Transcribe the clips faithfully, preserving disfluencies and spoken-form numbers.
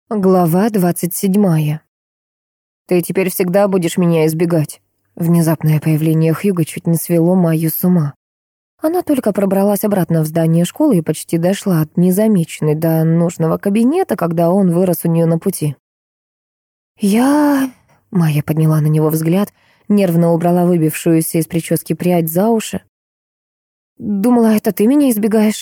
Глава двадцать седьмая. «Ты теперь всегда будешь меня избегать». Внезапное появление Хьюго чуть не свело Майю с ума. Она только пробралась обратно в здание школы и почти дошла от незамеченной до нужного кабинета, когда он вырос у нее на пути. «Я...» — Майя подняла на него взгляд, нервно убрала выбившуюся из прически прядь за уши. «Думала, это ты меня избегаешь?»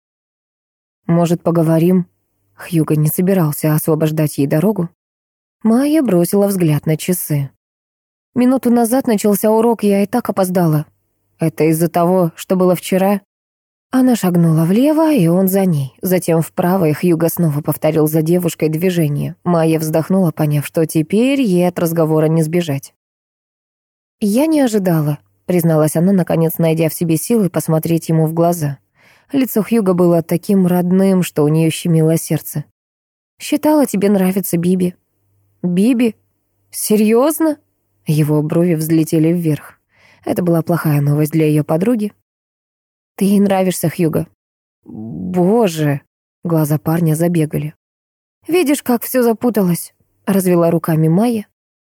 «Может, поговорим?» Хьюго не собирался освобождать ей дорогу. Майя бросила взгляд на часы. «Минуту назад начался урок, я и так опоздала. Это из-за того, что было вчера?» Она шагнула влево, и он за ней. Затем вправо, и Хьюго снова повторил за девушкой движение. Майя вздохнула, поняв, что теперь ей от разговора не сбежать. «Я не ожидала», — призналась она, наконец найдя в себе силы посмотреть ему в глаза. Лицо Хьюго было таким родным, что у нее щемило сердце. «Считала, тебе нравится Биби». «Биби? Серьезно?» Его брови взлетели вверх. Это была плохая новость для ее подруги. «Ты ей нравишься, Хьюго». «Боже!» Глаза парня забегали. «Видишь, как все запуталось?» Развела руками Майя.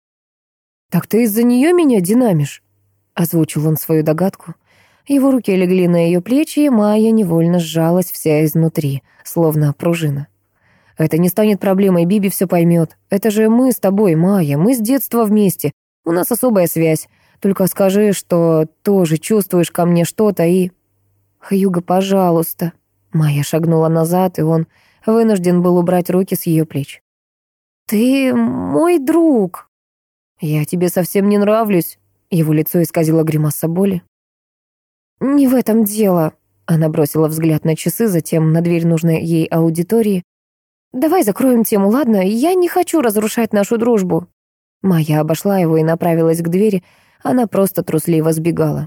«Так ты из-за нее меня динамишь?» Озвучил он свою догадку. Его руки легли на ее плечи, и Майя невольно сжалась вся изнутри, словно пружина. «Это не станет проблемой, Биби все поймет. Это же мы с тобой, Майя, мы с детства вместе. У нас особая связь. Только скажи, что тоже чувствуешь ко мне что-то и...» «Хьюго, пожалуйста». Майя шагнула назад, и он вынужден был убрать руки с ее плеч. «Ты мой друг». «Я тебе совсем не нравлюсь». Его лицо исказило гримаса боли. «Не в этом дело», — она бросила взгляд на часы, затем на дверь нужной ей аудитории. «Давай закроем тему, ладно? Я не хочу разрушать нашу дружбу». Майя обошла его и направилась к двери, она просто трусливо сбегала.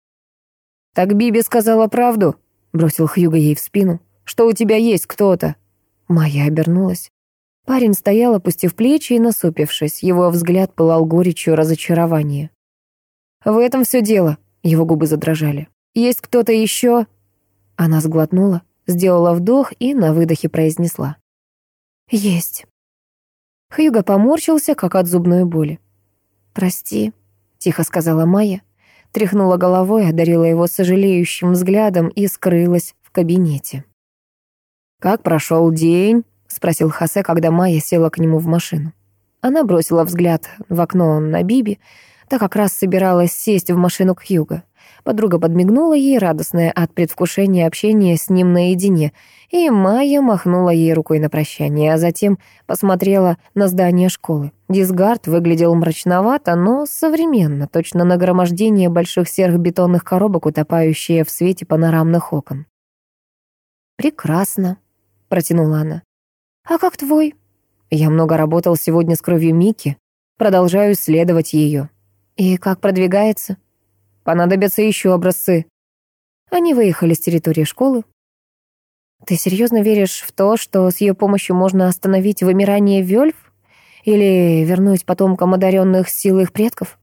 «Так Биби сказала правду?» — бросил Хьюго ей в спину. «Что у тебя есть кто-то?» Майя обернулась. Парень стоял, опустив плечи и насупившись, его взгляд пылал горечью разочарования. «В этом все дело», — его губы задрожали. «Есть кто-то еще?» Она сглотнула, сделала вдох и на выдохе произнесла. «Есть». Хьюго поморщился, как от зубной боли. «Прости», — тихо сказала Майя, тряхнула головой, одарила его сожалеющим взглядом и скрылась в кабинете. «Как прошел день?» — спросил Хосе, когда Майя села к нему в машину. Она бросила взгляд в окно на Биби, та как раз собиралась сесть в машину к Хьюго. Подруга подмигнула ей, радостная от предвкушения общения с ним наедине, и Майя махнула ей рукой на прощание, а затем посмотрела на здание школы. Дисгард выглядел мрачновато, но современно, точно нагромождение больших серых бетонных коробок, утопающие в свете панорамных окон. «Прекрасно», — протянула она. «А как твой?» «Я много работал сегодня с кровью Микки, продолжаю исследовать ее». «И как продвигается?» «Понадобятся еще образцы». Они выехали с территории школы. «Ты серьезно веришь в то, что с ее помощью можно остановить вымирание вельф? Или вернуть потомкам одаренных сил их предков?»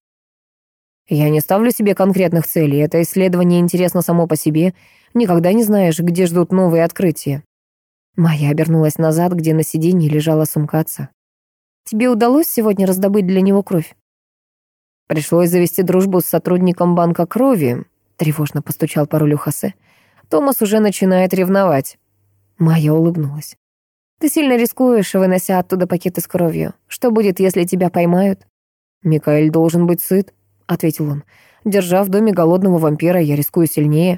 «Я не ставлю себе конкретных целей. Это исследование интересно само по себе. Никогда не знаешь, где ждут новые открытия». Майя обернулась назад, где на сиденье лежала сумка отца. «Тебе удалось сегодня раздобыть для него кровь?» «Пришлось завести дружбу с сотрудником банка крови», — тревожно постучал по рулю Хосе. «Томас уже начинает ревновать». Майя улыбнулась. «Ты сильно рискуешь, вынося оттуда пакеты с кровью. Что будет, если тебя поймают?» «Микаэль должен быть сыт», — ответил он. «Держа в доме голодного вампира, я рискую сильнее».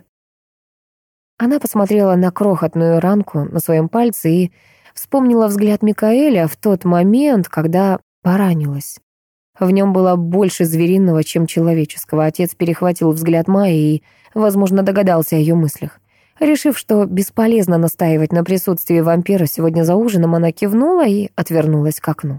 Она посмотрела на крохотную ранку на своем пальце и вспомнила взгляд Микаэля в тот момент, когда поранилась. В нем было больше звериного, чем человеческого. Отец перехватил взгляд Майи и, возможно, догадался о ее мыслях. Решив, что бесполезно настаивать на присутствии вампира сегодня за ужином, она кивнула и отвернулась к окну.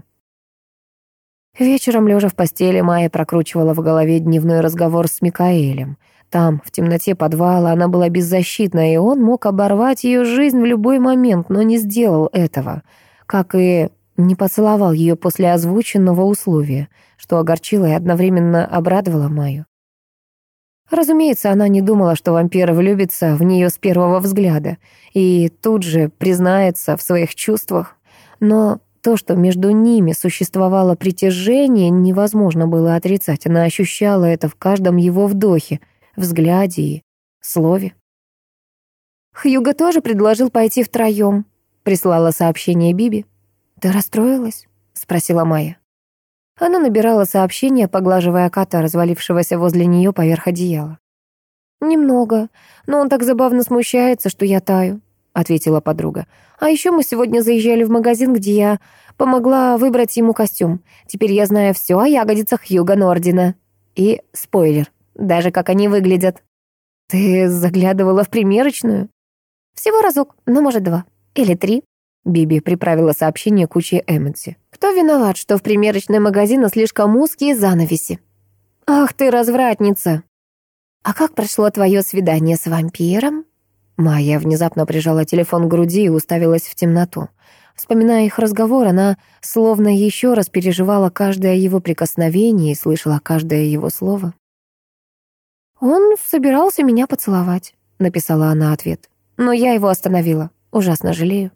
Вечером, лежа в постели, Майя прокручивала в голове дневной разговор с Микаэлем. Там, в темноте подвала, она была беззащитна, и он мог оборвать ее жизнь в любой момент, но не сделал этого, как и не поцеловал ее после озвученного условия, что огорчило и одновременно обрадовало Майю. Разумеется, она не думала, что вампир влюбится в нее с первого взгляда и тут же признается в своих чувствах, но то, что между ними существовало притяжение, невозможно было отрицать. Она ощущала это в каждом его вдохе, взгляде и слове. «Хьюго тоже предложил пойти втроем», — прислала сообщение Биби. «Ты расстроилась?» — спросила Майя. Она набирала сообщение, поглаживая кота, развалившегося возле нее поверх одеяла. «Немного, но он так забавно смущается, что я таю», — ответила подруга. «А еще мы сегодня заезжали в магазин, где я помогла выбрать ему костюм. Теперь я знаю все о ягодицах Хьюго Нордина. И спойлер, даже как они выглядят». «Ты заглядывала в примерочную?» «Всего разок, ну, может, два. Или три». Биби приправила сообщение куче эмодзи. «Кто виноват, что в примерочной магазина слишком узкие занавеси?» «Ах ты, развратница!» «А как прошло твое свидание с вампиром?» Майя внезапно прижала телефон к груди и уставилась в темноту. Вспоминая их разговор, она словно еще раз переживала каждое его прикосновение и слышала каждое его слово. «Он собирался меня поцеловать», — написала она ответ. «Но я его остановила. Ужасно жалею».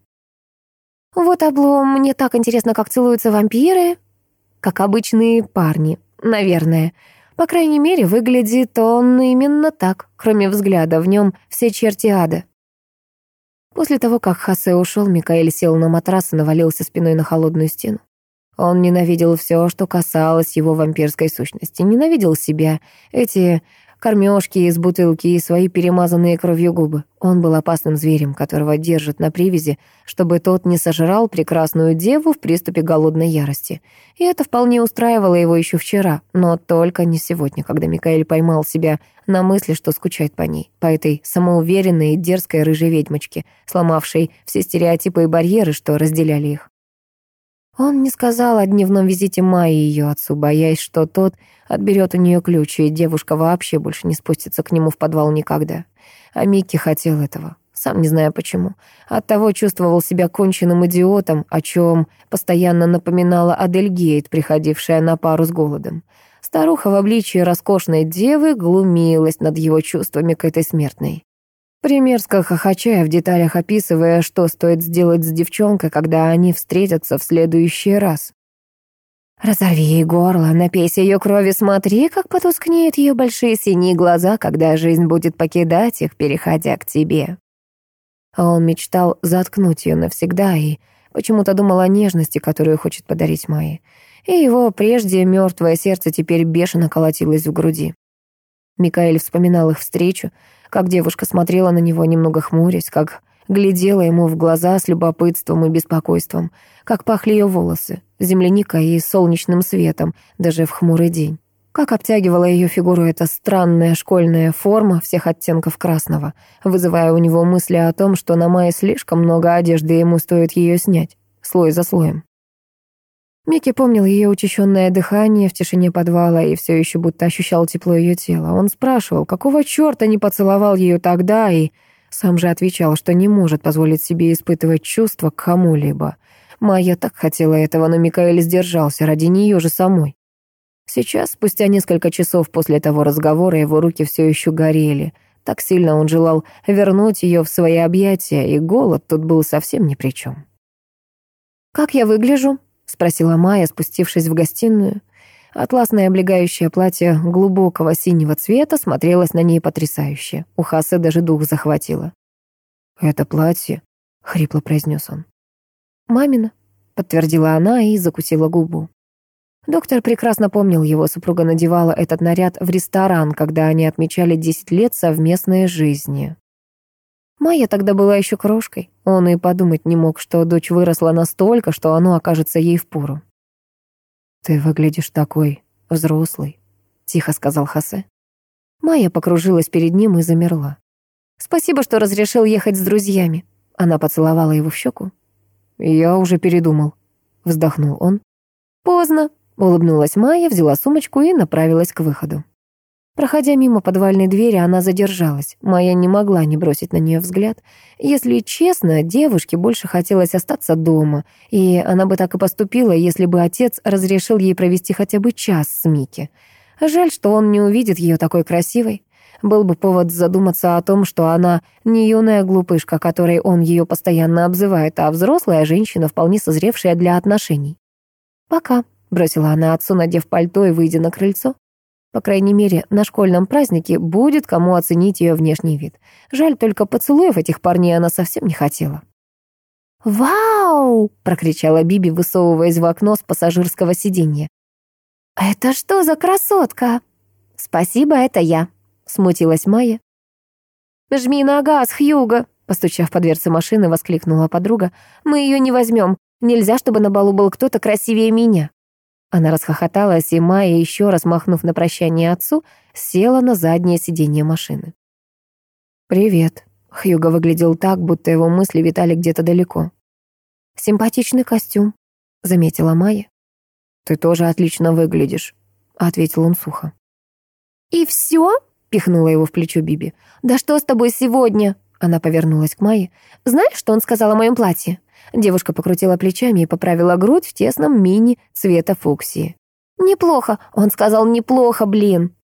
«Вот облом, мне так интересно, как целуются вампиры». «Как обычные парни, наверное. По крайней мере, выглядит он именно так, кроме взгляда, в нем все черти ада». После того, как Хосе ушел, Микаэль сел на матрас и навалился спиной на холодную стену. Он ненавидел все, что касалось его вампирской сущности. Ненавидел себя, эти кормежки из бутылки и свои перемазанные кровью губы. Он был опасным зверем, которого держат на привязи, чтобы тот не сожрал прекрасную деву в приступе голодной ярости. И это вполне устраивало его еще вчера, но только не сегодня, когда Микаэль поймал себя на мысли, что скучает по ней, по этой самоуверенной и дерзкой рыжей ведьмочке, сломавшей все стереотипы и барьеры, что разделяли их. Он не сказал о дневном визите Майи и ее отцу, боясь, что тот отберет у нее ключи, и девушка вообще больше не спустится к нему в подвал никогда. А Микки хотел этого, сам не зная почему. Оттого чувствовал себя конченным идиотом, о чем постоянно напоминала Адельгейт, приходившая на пару с голодом. Старуха в обличии роскошной девы глумилась над его чувствами к этой смертной. Примерзко хохоча, в деталях описывая, что стоит сделать с девчонкой, когда они встретятся в следующий раз. «Разорви ей горло, напейся ее крови, смотри, как потускнеют ее большие синие глаза, когда жизнь будет покидать их, переходя к тебе». А он мечтал заткнуть ее навсегда и почему-то думал о нежности, которую хочет подарить Майе. И его прежде мертвое сердце теперь бешено колотилось в груди. Микаэль вспоминал их встречу, как девушка смотрела на него, немного хмурясь, как глядела ему в глаза с любопытством и беспокойством, как пахли ее волосы, земляникой и солнечным светом, даже в хмурый день. Как обтягивала ее фигуру эта странная школьная форма всех оттенков красного, вызывая у него мысли о том, что на Майе слишком много одежды, и ему стоит ее снять, слой за слоем. Микки помнил ее учащенное дыхание в тишине подвала и все еще будто ощущал тепло ее тела. Он спрашивал, какого черта не поцеловал ее тогда, и сам же отвечал, что не может позволить себе испытывать чувства к кому-либо. Майя так хотела этого, но Микаэль сдержался ради нее же самой. Сейчас, спустя несколько часов после того разговора, его руки все еще горели. Так сильно он желал вернуть ее в свои объятия, и голод тут был совсем ни при чем. «Как я выгляжу?» — спросила Майя, спустившись в гостиную. Атласное облегающее платье глубокого синего цвета смотрелось на ней потрясающе. У Хосе даже дух захватило. «Это платье», — хрипло произнес он. «Мамина», — подтвердила она и закусила губу. Доктор прекрасно помнил его. Супруга надевала этот наряд в ресторан, когда они отмечали десять лет совместной жизни. Майя тогда была еще крошкой. Он и подумать не мог, что дочь выросла настолько, что оно окажется ей впору. «Ты выглядишь такой взрослый», — тихо сказал Хосе. Майя покружилась перед ним и замерла. «Спасибо, что разрешил ехать с друзьями». Она поцеловала его в щеку. «Я уже передумал», — вздохнул он. «Поздно», — улыбнулась Майя, взяла сумочку и направилась к выходу. Проходя мимо подвальной двери, она задержалась. Майя не могла не бросить на нее взгляд. Если честно, девушке больше хотелось остаться дома, и она бы так и поступила, если бы отец разрешил ей провести хотя бы час с Микки. Жаль, что он не увидит ее такой красивой. был бы повод задуматься о том, что она не юная глупышка, которой он ее постоянно обзывает, а взрослая женщина, вполне созревшая для отношений. «Пока», — бросила она отцу, надев пальто и выйдя на крыльцо. По крайней мере, на школьном празднике будет кому оценить ее внешний вид. Жаль, только поцелуев этих парней она совсем не хотела. «Вау!» — прокричала Биби, высовываясь в окно с пассажирского сиденья. «Это что за красотка?» «Спасибо, это я», — смутилась Майя. «Жми на газ, Хьюго!» — постучав по дверце машины, воскликнула подруга. «Мы ее не возьмем. Нельзя, чтобы на балу был кто-то красивее меня». Она расхохоталась, и Майя, еще раз махнув на прощание отцу, села на заднее сиденье машины. «Привет». Хьюго выглядел так, будто его мысли витали где-то далеко. «Симпатичный костюм», — заметила Майя. «Ты тоже отлично выглядишь», — ответил он сухо. «И все?» — пихнула его в плечо Биби. «Да что с тобой сегодня?» Она повернулась к Майе. «Знаешь, что он сказал о моем платье?» Девушка покрутила плечами и поправила грудь в тесном мини цвета фуксии. «Неплохо», — он сказал, «неплохо, блин».